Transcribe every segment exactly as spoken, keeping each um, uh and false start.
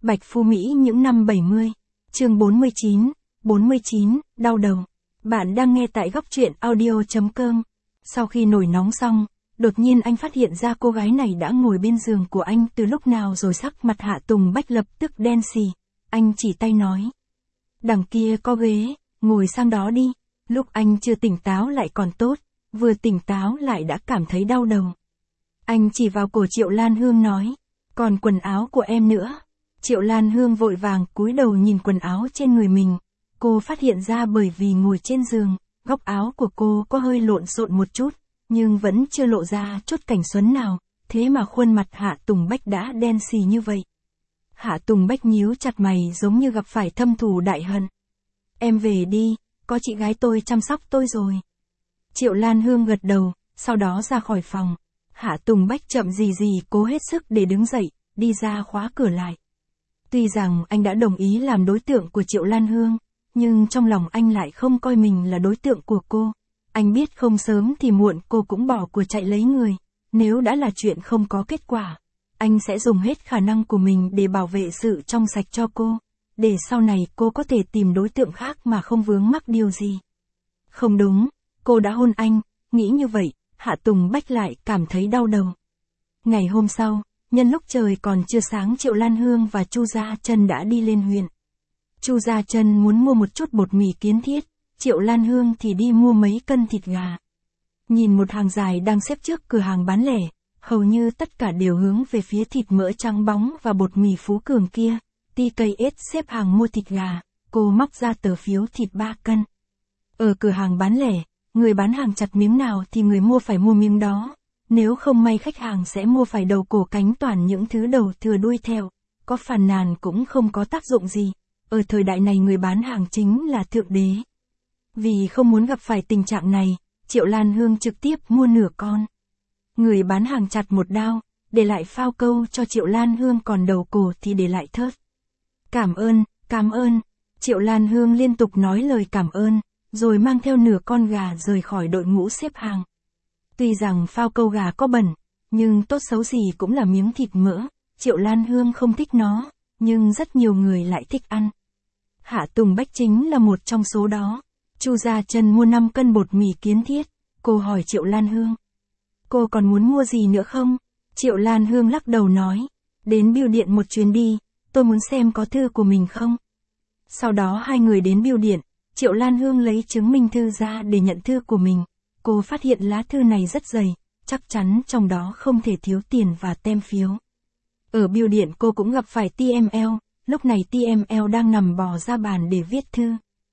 Bạch Phu Mỹ những năm bảy mươi. Chương bốn mươi chín, bốn mươi chín, đau đầu. Bạn đang nghe tại góc truyện audio.com. Sau khi nổi nóng xong, đột nhiên anh phát hiện ra cô gái này đã ngồi bên giường của anh từ lúc nào rồi. Sắc mặt Hạ Tùng Bách lập tức đen xì. Anh chỉ tay nói. Đằng kia có ghế, ngồi sang đó đi. Lúc anh chưa tỉnh táo lại còn tốt, vừa tỉnh táo lại đã cảm thấy đau đầu. Anh chỉ vào cổ Triệu Lan Hương nói. Còn quần áo của em nữa. Triệu Lan Hương vội vàng cúi đầu nhìn quần áo trên người mình. Cô phát hiện ra bởi vì ngồi trên giường, góc áo của cô có hơi lộn xộn một chút, nhưng vẫn chưa lộ ra chút cảnh xuân nào, thế mà khuôn mặt Hạ Tùng Bách đã đen xì như vậy. Hạ Tùng Bách nhíu chặt mày giống như gặp phải thâm thù đại hận. Em về đi, có chị gái tôi chăm sóc tôi rồi. Triệu Lan Hương gật đầu, sau đó ra khỏi phòng. Hạ Tùng Bách chậm gì gì cố hết sức để đứng dậy, đi ra khóa cửa lại. Tuy rằng anh đã đồng ý làm đối tượng của Triệu Lan Hương, nhưng trong lòng anh lại không coi mình là đối tượng của cô. Anh biết không sớm thì muộn cô cũng bỏ của chạy lấy người. Nếu đã là chuyện không có kết quả, anh sẽ dùng hết khả năng của mình để bảo vệ sự trong sạch cho cô. Để sau này cô có thể tìm đối tượng khác mà không vướng mắc điều gì. Không đúng, cô đã hôn anh, nghĩ như vậy, Hạ Tùng Bách lại cảm thấy đau đầu. Ngày hôm sau, nhân lúc trời còn chưa sáng, Triệu Lan Hương và Chu Gia Chân đã đi lên huyện. Chu Gia Chân muốn mua một chút bột mì kiến thiết, Triệu Lan Hương thì đi mua mấy cân thịt gà. Nhìn một hàng dài đang xếp trước cửa hàng bán lẻ, hầu như tất cả đều hướng về phía thịt mỡ trắng bóng và bột mì Phú Cường kia. tê ca ét xếp hàng mua thịt gà, cô móc ra tờ phiếu thịt ba cân. Ở cửa hàng bán lẻ, người bán hàng chặt miếng nào thì người mua phải mua miếng đó. Nếu không may khách hàng sẽ mua phải đầu cổ cánh toàn những thứ đầu thừa đuôi theo. Có phàn nàn cũng không có tác dụng gì. Ở thời đại này người bán hàng chính là thượng đế. Vì không muốn gặp phải tình trạng này, Triệu Lan Hương trực tiếp mua nửa con. Người bán hàng chặt một đao, để lại phao câu cho Triệu Lan Hương, còn đầu cổ thì để lại thớt. Cảm ơn, cảm ơn. Triệu Lan Hương liên tục nói lời cảm ơn, rồi mang theo nửa con gà rời khỏi đội ngũ xếp hàng. Tuy rằng phao câu gà có bẩn, nhưng tốt xấu gì cũng là miếng thịt mỡ. Triệu Lan Hương không thích nó, nhưng rất nhiều người lại thích ăn. Hạ Tùng Bách chính là một trong số đó. Chu Gia Chân mua năm cân bột mì kiến thiết. Cô hỏi Triệu Lan Hương. Cô còn muốn mua gì nữa không? Triệu Lan Hương lắc đầu nói. Đến bưu điện một chuyến đi, tôi muốn xem có thư của mình không. Sau đó hai người đến bưu điện, Triệu Lan Hương lấy chứng minh thư ra để nhận thư của mình. Cô phát hiện lá thư này rất dày, chắc chắn trong đó không thể thiếu tiền và tem phiếu. Ở bưu điện cô cũng gặp phải tê em lờ, lúc này tê em lờ đang nằm bò ra bàn để viết thư.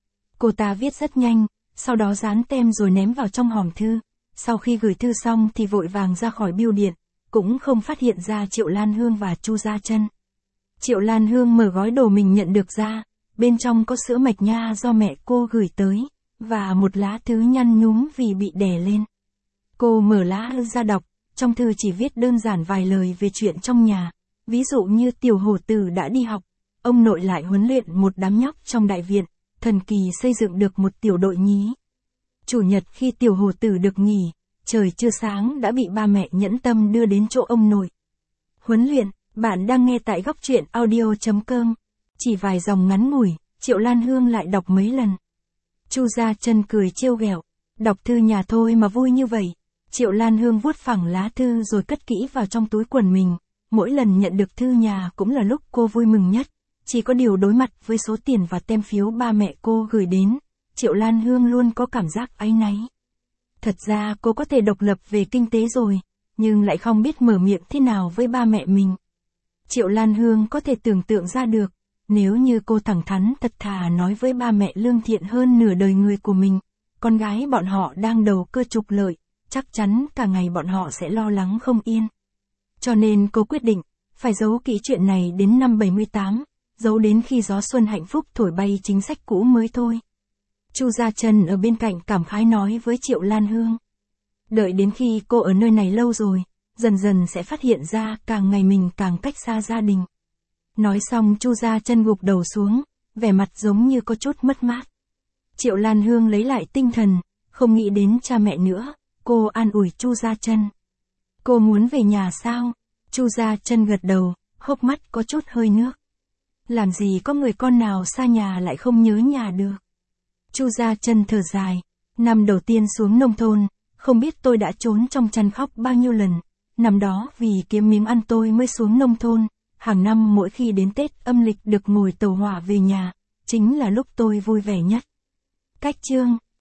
Cô ta viết rất nhanh, sau đó dán tem rồi ném vào trong hòm thư. Sau khi gửi thư xong thì vội vàng ra khỏi bưu điện, cũng không phát hiện ra Triệu Lan Hương và Chu Gia Chân. Triệu Lan Hương mở gói đồ mình nhận được ra, bên trong có sữa mạch nha do mẹ cô gửi tới, và một lá thư nhăn nhúm vì bị đè lên. Cô mở lá thư ra đọc, trong thư chỉ viết đơn giản vài lời về chuyện trong nhà, ví dụ như tiểu hổ tử đã đi học, ông nội lại huấn luyện một đám nhóc trong đại viện, thần kỳ xây dựng được một tiểu đội nhí. Chủ nhật khi tiểu hổ tử được nghỉ, trời chưa sáng đã bị ba mẹ nhẫn tâm đưa đến chỗ ông nội. Huấn luyện, bạn đang nghe tại góc truyện audio.com. Chỉ vài dòng ngắn ngủi, Triệu Lan Hương lại đọc mấy lần. Chu Gia Chân cười trêu ghẹo, đọc thư nhà thôi mà vui như vậy. Triệu Lan Hương vuốt phẳng lá thư rồi cất kỹ vào trong túi quần mình. Mỗi lần nhận được thư nhà cũng là lúc cô vui mừng nhất. Chỉ có điều đối mặt với số tiền và tem phiếu ba mẹ cô gửi đến, Triệu Lan Hương luôn có cảm giác áy náy. Thật ra cô có thể độc lập về kinh tế rồi, nhưng lại không biết mở miệng thế nào với ba mẹ mình. Triệu Lan Hương có thể tưởng tượng ra được, nếu như cô thẳng thắn thật thà nói với ba mẹ lương thiện hơn nửa đời người của mình, con gái bọn họ đang đầu cơ trục lợi, chắc chắn cả ngày bọn họ sẽ lo lắng không yên. Cho nên cô quyết định, phải giấu kỹ chuyện này đến năm bảy mươi tám, giấu đến khi gió xuân hạnh phúc thổi bay chính sách cũ mới thôi. Chu Gia Chân ở bên cạnh cảm khái nói với Triệu Lan Hương. Đợi đến khi cô ở nơi này lâu rồi, dần dần sẽ phát hiện ra càng ngày mình càng cách xa gia đình. Nói xong Chu Gia Chân gục đầu xuống, vẻ mặt giống như có chút mất mát. Triệu Lan Hương lấy lại tinh thần, không nghĩ đến cha mẹ nữa, cô an ủi Chu Gia Chân. Cô muốn về nhà sao? Chu Gia Chân gật đầu, hốc mắt có chút hơi nước. làm gì có người con nào xa nhà lại không nhớ nhà được. Chu Gia Chân thở dài, năm đầu tiên xuống nông thôn, không biết tôi đã trốn trong chăn khóc bao nhiêu lần, năm đó vì kiếm miếng ăn tôi mới xuống nông thôn, hàng năm mỗi khi đến Tết âm lịch được ngồi tàu hỏa về nhà, chính là lúc tôi vui vẻ nhất. Cách chương